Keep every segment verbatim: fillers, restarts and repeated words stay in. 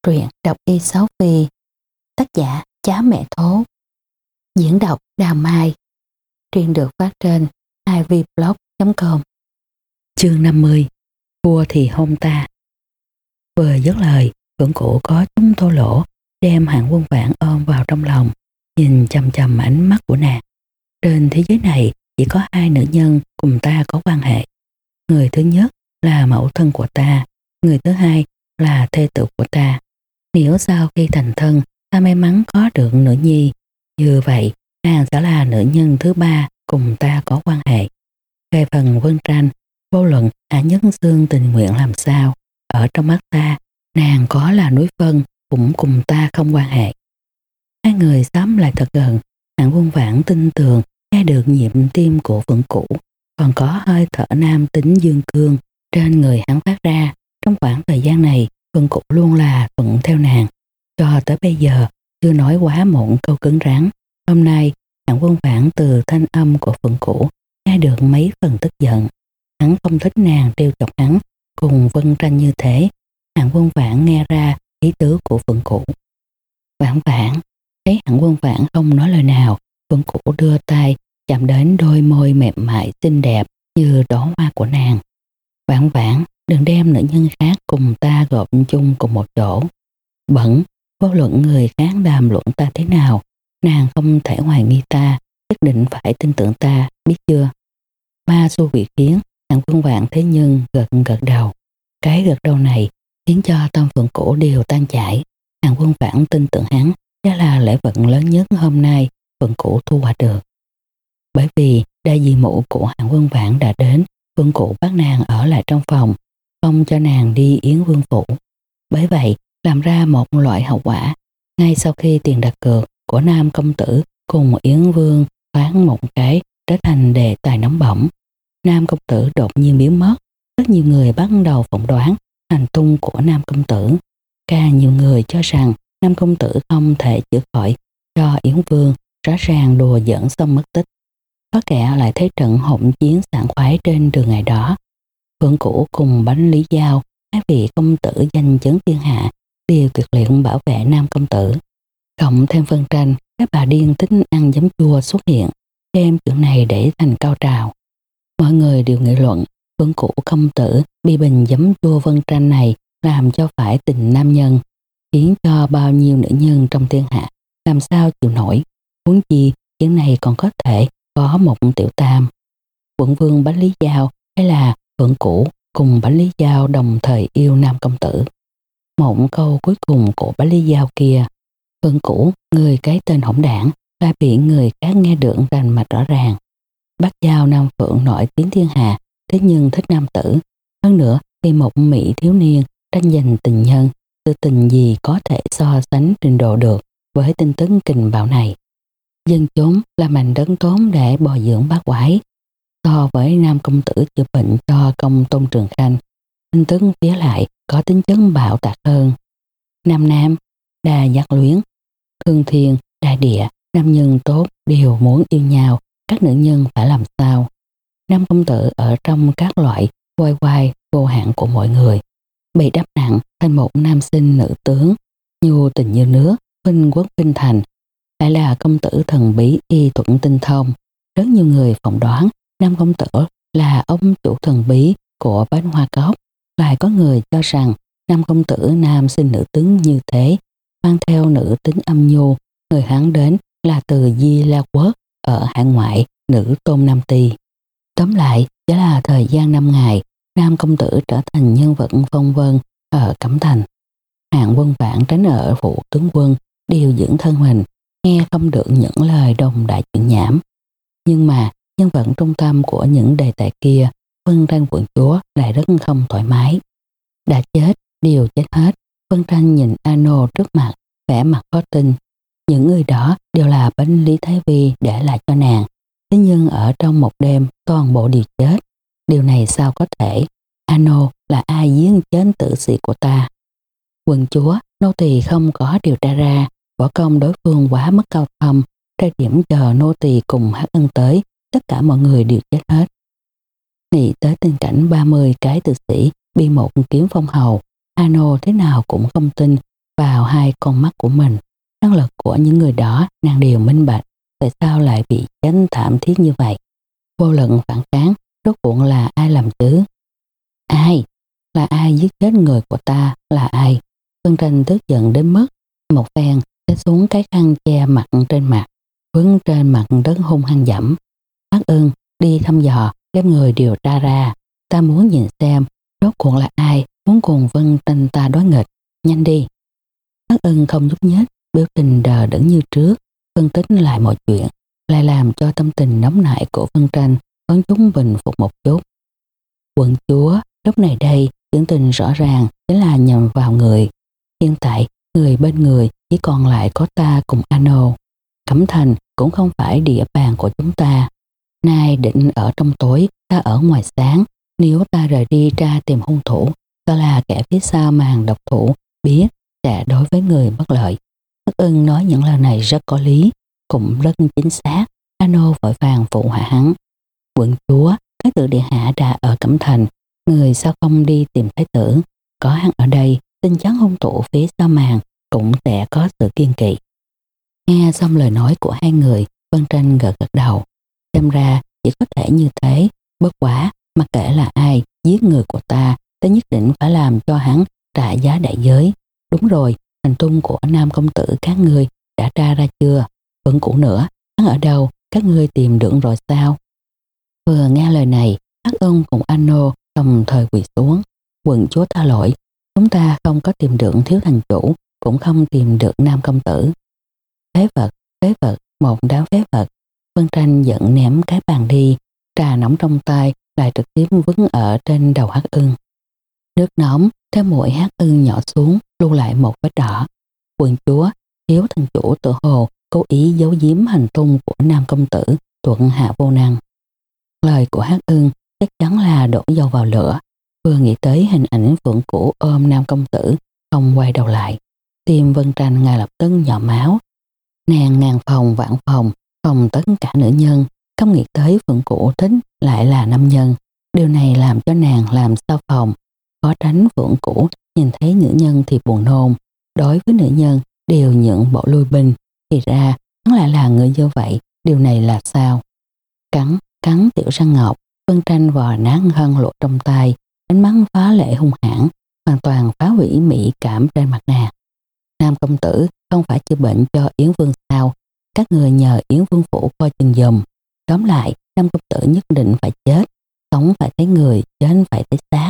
Truyện đọc y sáu Phi, tác giả Chá Mẹ Thố, diễn đọc Đào Mai. Truyện được phát trên i vê blog chấm com. Chương năm mươi. Vua thì hôn ta. Vừa dứt lời, Phượng Cụ có chúng thô lỗ, đem Hạng Quân Vãn ôm vào trong lòng, nhìn chằm chằm ánh mắt của nàng. Trên thế giới này chỉ có hai nữ nhân cùng ta có quan hệ. Người thứ nhất là mẫu thân của ta, người thứ hai là thê tử của ta. Nếu sau khi thành thân ta may mắn có được nữ nhi, như vậy nàng sẽ là nữ nhân thứ ba cùng ta có quan hệ. Về phần Vân Tranh, vô luận Hạ Nhất Xương tình nguyện làm sao, ở trong mắt ta, nàng có là núi phân cũng cùng ta không quan hệ. Hai người xóm lại thật gần, Hạng Quân Vãn tin tưởng nghe được nhịp tim của Phượng Cụ, còn có hơi thở nam tính dương cương trên người hắn phát ra. Trong khoảng thời gian này, Phượng Cụ luôn là thuận theo nàng, cho tới bây giờ chưa nói quá một câu cứng rắn. Hôm nay Hạng Quân Vãn từ thanh âm của Phượng Cụ nghe được mấy phần tức giận. Hắn không thích nàng trêu chọc hắn cùng Vân Tranh như thế. Hạng Quân Vãn nghe ra ý tứ của Phượng Cụ. Vãn Vãn thấy Hạng Quân Vãn không nói lời nào, Phượng Cụ đưa tay chạm đến đôi môi mềm mại xinh đẹp như đóa hoa của nàng. Vãn Vãn, đừng đem nữ nhân khác cùng ta gộp chung cùng một chỗ. Bẩn, vô luận người khác đàm luận ta thế nào, nàng không thể hoài nghi ta, nhất định phải tin tưởng ta, biết chưa? Ma xu việc khiến Hạng Quân Vãn thế nhưng gật gật đầu. Cái gật đầu này khiến cho tâm Phượng Cổ đều tan chảy. Hạng Quân Vãn tin tưởng hắn, đó là lễ vật lớn nhất hôm nay Phượng Cổ thu hoạch được. Bởi vì đại di mụ của Hạng Quân Vãn đã đến, Phượng Cổ bắt nàng ở lại trong phòng, không cho nàng đi Yến Vương phủ. Bởi vậy làm ra một loại hậu quả. Ngay sau khi tiền đặt cược của Nam công tử cùng Yến Vương phán một cái trở thành đề tài nóng bỏng. Nam công tử đột nhiên biến mất. Rất nhiều người bắt đầu phỏng đoán hành tung của Nam công tử. Càng nhiều người cho rằng Nam công tử không thể chữa khỏi cho Yến Vương, rõ ràng đùa giỡn xong mất tích. Có kẻ lại thấy trận hỗn chiến sảng khoái trên đường ngày đó. Phượng Cũ cùng Bánh Lý Giao, hai vị công tử danh chấn thiên hạ, đều tuyệt liệt bảo vệ Nam công tử. Cộng thêm Vân Tranh, các bà điên tính ăn giấm chua xuất hiện, đem chuyện này để thành cao trào. Mọi người đều nghị luận Phượng Cũ công tử bị bình giấm chua Vân Tranh này làm cho phải tình nam nhân, khiến cho bao nhiêu nữ nhân trong thiên hạ làm sao chịu nổi. Huống chi chuyện này còn có thể có một tiểu tam. Quận vương Bánh Lý Giao hay là Phượng Cũ cùng Bánh Lý Giao đồng thời yêu Nam công tử. Một câu cuối cùng của Bánh Lý Giao kia, Phượng Cũ, người cái tên hỗn đảng, đã bị người khác nghe được rành mạch rõ ràng. Bác Giao Nam Phượng nổi tiếng thiên hạ, thế nhưng thích nam tử. Hơn nữa, vì một mỹ thiếu niên tranh giành tình nhân, sự tình gì có thể so sánh trình độ được với tin tức kình bạo này. Dân chúng là mảnh đất tốn để bồi dưỡng bác quái. So với Nam công tử chữa bệnh cho công Tôn Trường Khanh, tin tức phía lại có tính chất bạo tạc hơn. Nam Nam, đa giác luyến, thương thiên, đại địa, nam nhân tốt đều muốn yêu nhau, các nữ nhân phải làm sao? Nam công tử ở trong các loại quay quay vô hạn của mọi người, bị đắp nặng thành một nam sinh nữ tướng, nhu tình như nước, khuynh quốc khuynh thành, lại là công tử thần bí y thuận tinh thông. Rất nhiều người phỏng đoán Nam công tử là ông chủ thần bí của Bánh Hoa Cốc. Lại có người cho rằng Nam công tử nam sinh nữ tướng như thế, mang theo nữ tính âm nhu, người hắn đến là từ Di La Quốc ở hải ngoại, nữ tôn Nam Ti. Tóm lại, chỉ là thời gian năm ngày, Nam công tử trở thành nhân vật phong vân ở Cẩm Thành. Hạng Quân Vãn tránh ở phủ tướng quân, điều dưỡng thân mình, nghe không được những lời đồng đại chuyện nhảm. Nhưng mà nhân vật trung tâm của những đề tài kia, Vân Tranh quận chúa lại rất không thoải mái. Đã chết, đều chết hết. Vân Tranh nhìn Ano trước mặt, vẻ mặt khó tin. Những người đó đều là Bánh Lý Thái Vi để lại cho nàng. Thế nhưng ở trong một đêm toàn bộ đều chết. Điều này sao có thể? Ano là ai giết chết tử sĩ của ta? Quận chúa, nô tỳ không có điều tra ra, võ công đối phương quá mất cao thâm. Thời điểm chờ nô tỳ cùng Hắc Ân tới, tất cả mọi người đều chết hết. Nghĩ tới tình cảnh ba mươi cái tử sĩ bị một kiếm phong hầu, Ano thế nào cũng không tin vào hai con mắt của mình. Năng lực của những người đó nàng đều minh bạch, tại sao lại bị đánh thảm thiết như vậy. Vô luận phản kháng, rốt cuộc là ai làm chứ? Ai? Là ai giết chết người của ta? Là ai? Vân Tranh tức giận đến mức một phen sẽ xuống cái khăn che mặt trên mặt, vướng trên mặt đất hung hăng dẫm. Hắc Ưng, đi thăm dò, đem người điều tra ra. Ta muốn nhìn xem rốt cuộc là ai muốn cùng Vân Tranh ta đối nghịch. Nhanh đi. Hắc Ưng không nhúc nhích, biểu tình đờ đẫn như trước, phân tích lại mọi chuyện, lại làm cho tâm tình nóng nảy của Vân Tranh có chúng bình phục một chút. Quận chúa, lúc này đây, tưởng tình rõ ràng chính là nhầm vào người. Hiện tại, người bên người chỉ còn lại có ta cùng Ano. Cẩm Thành cũng không phải địa bàn của chúng ta. Nay định ở trong tối, ta ở ngoài sáng. Nếu ta rời đi ra tìm hung thủ, đó là kẻ phía sau màn độc thủ, biết sẽ đối với người bất lợi. Hắc Ưng nói những lời này rất có lý, cũng rất chính xác. Ano vội vàng phụ họa hắn. Quận chúa, thái tử điện hạ đã ở Cẩm Thành, người sao không đi tìm thái tử? Có hắn ở đây, tin chắn hung thủ phía sau màn cũng sẽ có sự kiên kỵ. Nghe xong lời nói của hai người, Vân Tranh gật gật đầu. Xem ra chỉ có thể như thế, bất quá, mặc kệ là ai giết người của ta, ta nhất định phải làm cho hắn trả giá đại giới. Đúng rồi, hành tung của nam công tử các ngươi đã tra ra chưa? Vẫn cũ nữa, hắn ở đâu? Các ngươi tìm được rồi sao? Vừa nghe lời này, Hắc Ưng cùng Ano đồng thời quỳ xuống. Quận chúa tha lỗi, chúng ta không có tìm được thiếu thành chủ, cũng không tìm được nam công tử. Phế vật, phế vật, một đám phế vật. Vân Tranh giận ném cái bàn đi, trà nóng trong tay lại trực tiếp vứt ở trên đầu Hắc Ưng. Nước nóng trên mũi Hắc Ưng nhỏ xuống, lưu lại một vết đỏ. Quận chúa, thiếu thành chủ tự hồ cố ý giấu giếm hành tung của nam công tử, thuận hạ vô năng. Lời của Hắc Ưng chắc chắn là đổ dầu vào lửa. Vừa nghĩ tới hình ảnh Phượng Cửu ôm nam công tử, không quay đầu lại. Tim Vân Tranh ngay lập tức nhỏ máu. Nàng ngàn phòng vạn phòng, phòng tất cả nữ nhân, không nghĩ tới Phượng Cửu thích lại là nam nhân. Điều này làm cho nàng làm sao phòng. Có tránh Phượng Cửu nhìn thấy nữ nhân thì buồn nôn. Đối với nữ nhân đều nhượng bộ lui binh. Thì ra hắn lại là người như vậy. Điều này là sao? Cắn, cắn tiểu răng ngọc. Vân Tranh vò nát hân lộ trong tay, ánh mắt phá lệ hung hãn, hoàn toàn phá hủy mỹ cảm trên mặt nàng. Nam công tử không phải chữa bệnh cho Yến Vương sao? Các người nhờ Yến Vương phủ coi chừng giùm. Tóm lại, Nam công tử nhất định phải chết, sống phải thấy người, chết phải thấy xác.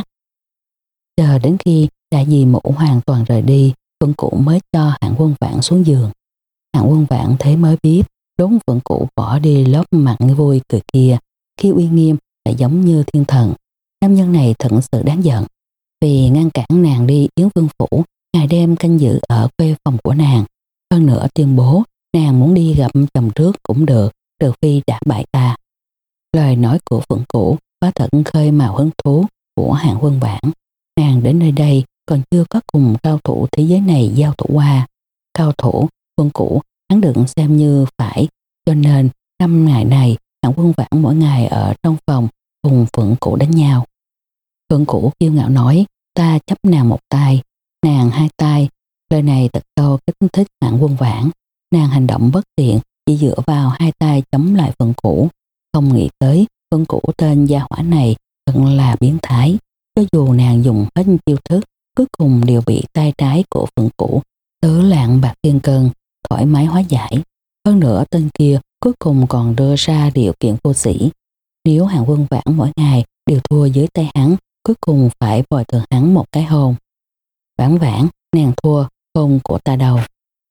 Chờ đến khi đại dì mũ hoàn toàn rời đi, Phượng Cửu mới cho Hạng Quân Vãn xuống giường. Hạng Quân Vãn thế mới biết, đúng Phượng Cửu bỏ đi lớp mặt vui cười kia, khi uy nghiêm lại giống như thiên thần. Nam nhân này thật sự đáng giận. Vì ngăn cản nàng đi Yến Vương phủ, ngày đêm canh giữ ở khuê phòng của nàng. Hơn nữa tuyên bố nàng muốn đi gặp chồng trước cũng được, trừ phi đã bại ta. Lời nói của Phượng Cửu quá thật khơi mào hứng thú của Hạng Quân Vãn. Nàng đến nơi đây còn chưa có cùng cao thủ thế giới này giao thủ qua. Cao thủ Phượng Cửu hắn được xem như phải, cho nên năm ngày này Hạng Quân Vãn mỗi ngày ở trong phòng cùng Phượng Cửu đánh nhau. Phượng Cửu kiêu ngạo nói, ta chấp nàng một tay, nàng hai tay. Lời này thật sâu kích thích Hạng Quân Vãn. Nàng hành động bất tiện, chỉ dựa vào hai tay chống lại Phượng Cửu. Không nghĩ tới Phượng Cửu tên gia hỏa này thật là biến thái. Cho dù nàng dùng hết chiêu thức, cuối cùng đều bị tay trái của Phượng Cửu tứ lạng bạc thiên cân thoải mái hóa giải. Hơn nữa tên kia cuối cùng còn đưa ra điều kiện vô sĩ. Nếu Hạng Quân Vãn mỗi ngày đều thua dưới tay hắn, cuối cùng phải bồi thường hắn một cái hôn. Vãn Vãn, nàng thua, hôn của ta đâu?